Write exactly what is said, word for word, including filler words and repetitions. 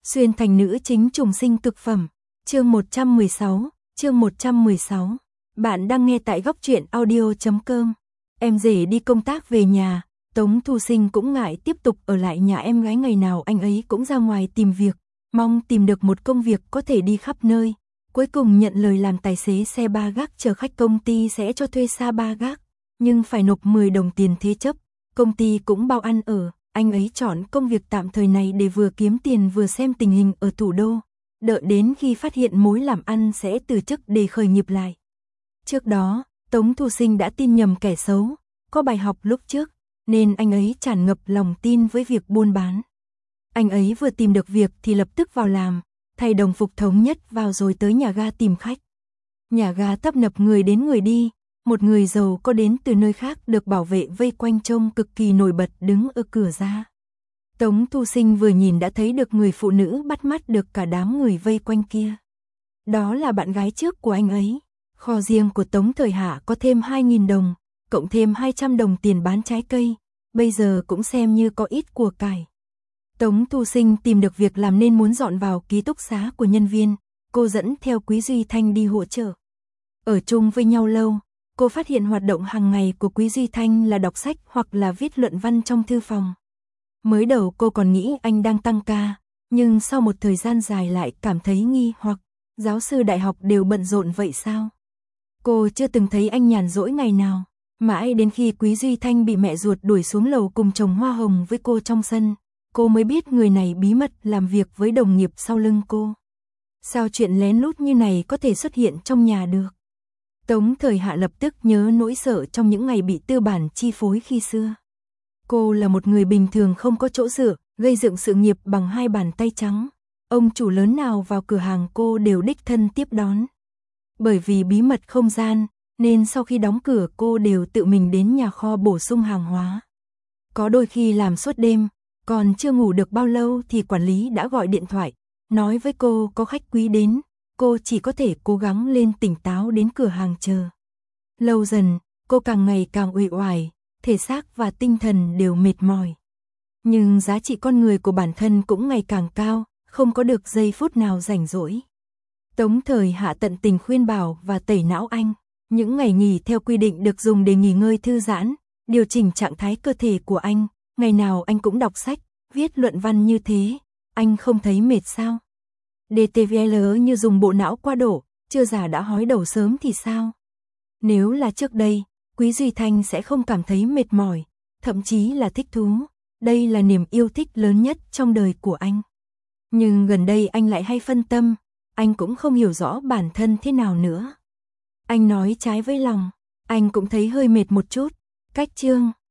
Xuyên thành nữ chính trùng sinh cực phẩm. Chương một trăm mười sáu, chương một trăm mười sáu. Bạn đang nghe tại góc truyện audio chấm com. Em rể đi công tác về nhà, Tống Thu Sinh cũng ngại tiếp tục ở lại nhà em gái, ngày nào anh ấy cũng ra ngoài tìm việc, mong tìm được một công việc có thể đi khắp nơi. Cuối cùng nhận lời làm tài xế xe ba gác chờ khách, công ty sẽ cho thuê xa ba gác, nhưng phải nộp mười đồng tiền thế chấp, công ty cũng bao ăn ở. Anh ấy chọn công việc tạm thời này để vừa kiếm tiền vừa xem tình hình ở thủ đô, đợi đến khi phát hiện mối làm ăn sẽ từ chức để khởi nghiệp lại. Trước đó, Tống Thu Sinh đã tin nhầm kẻ xấu, có bài học lúc trước, nên anh ấy tràn ngập lòng tin với việc buôn bán. Anh ấy vừa tìm được việc thì lập tức vào làm, thay đồng phục thống nhất vào rồi tới nhà ga tìm khách. Nhà ga tấp nập người đến người đi, một người giàu có đến từ nơi khác được bảo vệ vây quanh trông cực kỳ nổi bật đứng ở cửa ra. Tống Thu Sinh vừa nhìn đã thấy được người phụ nữ bắt mắt được cả đám người vây quanh kia. Đó là bạn gái trước của anh ấy. Kho riêng của Tống Thời Hạ có thêm hai nghìn đồng, cộng thêm hai trăm đồng tiền bán trái cây, bây giờ cũng xem như có ít của cải. Tống Thu Sinh tìm được việc làm nên muốn dọn vào ký túc xá của nhân viên, cô dẫn theo Quý Duy Thanh đi hỗ trợ. Ở chung với nhau lâu, cô phát hiện hoạt động hàng ngày của Quý Duy Thanh là đọc sách hoặc là viết luận văn trong thư phòng. Mới đầu cô còn nghĩ anh đang tăng ca, nhưng sau một thời gian dài lại cảm thấy nghi hoặc, giáo sư đại học đều bận rộn vậy sao? Cô chưa từng thấy anh nhàn rỗi ngày nào, mãi đến khi Quý Duy Thanh bị mẹ ruột đuổi xuống lầu cùng trồng hoa hồng với cô trong sân, cô mới biết người này bí mật làm việc với đồng nghiệp sau lưng cô. Sao chuyện lén lút như này có thể xuất hiện trong nhà được? Tống Thời Hạ lập tức nhớ nỗi sợ trong những ngày bị tư bản chi phối khi xưa. Cô là một người bình thường không có chỗ dựa, gây dựng sự nghiệp bằng hai bàn tay trắng. Ông chủ lớn nào vào cửa hàng cô đều đích thân tiếp đón. Bởi vì bí mật không gian, nên sau khi đóng cửa cô đều tự mình đến nhà kho bổ sung hàng hóa. Có đôi khi làm suốt đêm, còn chưa ngủ được bao lâu thì quản lý đã gọi điện thoại, nói với cô có khách quý đến. Cô chỉ có thể cố gắng lên tỉnh táo đến cửa hàng chờ. Lâu dần, cô càng ngày càng uể oải, thể xác và tinh thần đều mệt mỏi. Nhưng giá trị con người của bản thân cũng ngày càng cao, không có được giây phút nào rảnh rỗi. Tống Thời Hạ tận tình khuyên bảo và tẩy não anh. Những ngày nghỉ theo quy định được dùng để nghỉ ngơi thư giãn, điều chỉnh trạng thái cơ thể của anh. Ngày nào anh cũng đọc sách, viết luận văn như thế, anh không thấy mệt sao? đê tê vê lờ như dùng bộ não qua độ, chưa già đã hói đầu sớm thì sao? Nếu là trước đây, Quý Duy Thanh sẽ không cảm thấy mệt mỏi, thậm chí là thích thú. Đây là niềm yêu thích lớn nhất trong đời của anh. Nhưng gần đây anh lại hay phân tâm, anh cũng không hiểu rõ bản thân thế nào nữa. Anh nói trái với lòng, anh cũng thấy hơi mệt một chút. Cách chương